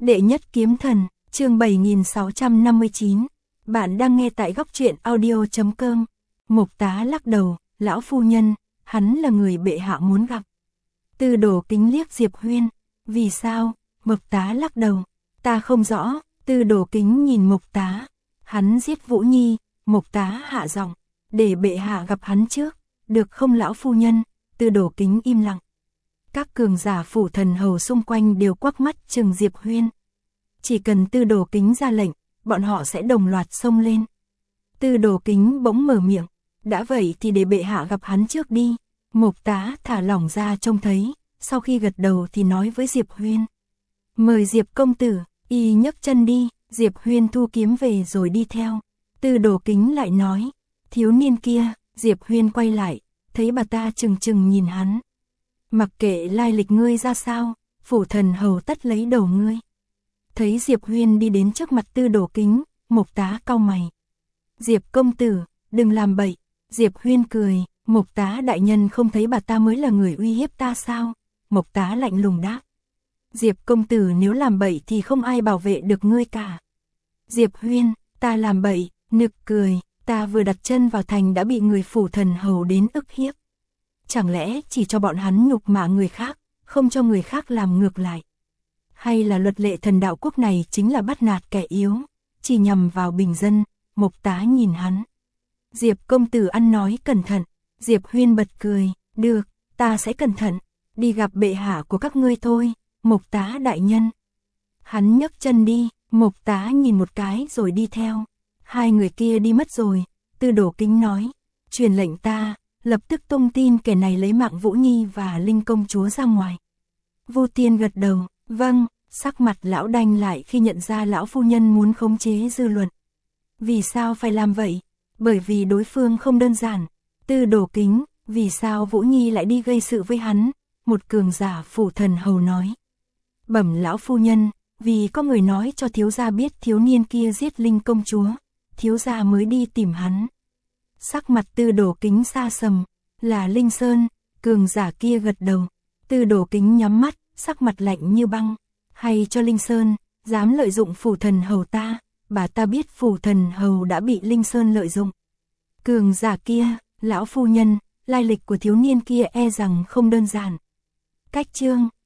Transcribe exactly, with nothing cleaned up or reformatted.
Đệ nhất kiếm thần, chương bảy nghìn sáu trăm năm mươi chín. Bạn đang nghe tại góc truyện audio chấm com. Mục Tá lắc đầu, lão phu nhân, hắn là người bệ hạ muốn gặp. Tư Đồ Kính liếc Diệp Huyên, vì sao? Mục Tá lắc đầu, ta không rõ. Tư Đồ Kính nhìn Mục Tá, hắn giết Vũ Nhi. Mục Tá hạ giọng, để bệ hạ gặp hắn trước, được không lão phu nhân? Tư Đồ Kính im lặng. Các cường giả phủ thần hầu xung quanh đều quắc mắt chừng Diệp Huyên. Chỉ cần Tư Đồ Kính ra lệnh, bọn họ sẽ đồng loạt xông lên. Tư Đồ Kính bỗng mở miệng, đã vậy thì để bệ hạ gặp hắn trước đi. Mục Tá thả lỏng ra trông thấy, sau khi gật đầu thì nói với Diệp Huyên. Mời Diệp công tử, y nhấc chân đi. Diệp Huyên thu kiếm về rồi đi theo. Tư Đồ Kính lại nói, thiếu niên kia. Diệp Huyên quay lại, thấy bà ta chừng chừng nhìn hắn. Mặc kệ lai lịch ngươi ra sao, phủ thần hầu tất lấy đầu ngươi. Thấy Diệp Huyên đi đến trước mặt Tư Đồ Kính, Mục Tá cau mày. Diệp công tử, đừng làm bậy. Diệp Huyên cười, Mục Tá đại nhân không thấy bà ta mới là người uy hiếp ta sao? Mục Tá lạnh lùng đáp. Diệp công tử nếu làm bậy thì không ai bảo vệ được ngươi cả. Diệp Huyên, ta làm bậy, nực cười, ta vừa đặt chân vào thành đã bị người phủ thần hầu đến ức hiếp. Chẳng lẽ chỉ cho bọn hắn nhục mạ người khác, không cho người khác làm ngược lại? Hay là luật lệ thần đạo quốc này chính là bắt nạt kẻ yếu, chỉ nhằm vào bình dân? Mục Tá nhìn hắn. Diệp công tử ăn nói cẩn thận. Diệp Huyên bật cười, được, ta sẽ cẩn thận, đi gặp bệ hạ của các ngươi thôi, Mục Tá đại nhân. Hắn nhấc chân đi, Mục Tá nhìn một cái rồi đi theo. Hai người kia đi mất rồi, Tư Đồ Kính nói, truyền lệnh ta, lập tức tung tin kẻ này lấy mạng Vũ Nhi và Linh công chúa ra ngoài. Vu Tiên gật đầu, vâng, sắc mặt lão đanh lại khi nhận ra lão phu nhân muốn khống chế dư luận. Vì sao phải làm vậy? Bởi vì đối phương không đơn giản. Tư Đồ Kính, vì sao Vũ Nhi lại đi gây sự với hắn? Một cường giả phủ thần hầu nói. Bẩm lão phu nhân, vì có người nói cho thiếu gia biết thiếu niên kia giết Linh công chúa, thiếu gia mới đi tìm hắn. Sắc mặt Tư Đồ Kính xa sầm, là Linh Sơn. Cường giả kia gật đầu. Tư Đồ Kính nhắm mắt, sắc mặt lạnh như băng. Hay cho Linh Sơn, dám lợi dụng phủ thần hầu ta, bà ta biết phủ thần hầu đã bị Linh Sơn lợi dụng. Cường giả kia, lão phu nhân, lai lịch của thiếu niên kia e rằng không đơn giản. Cách chương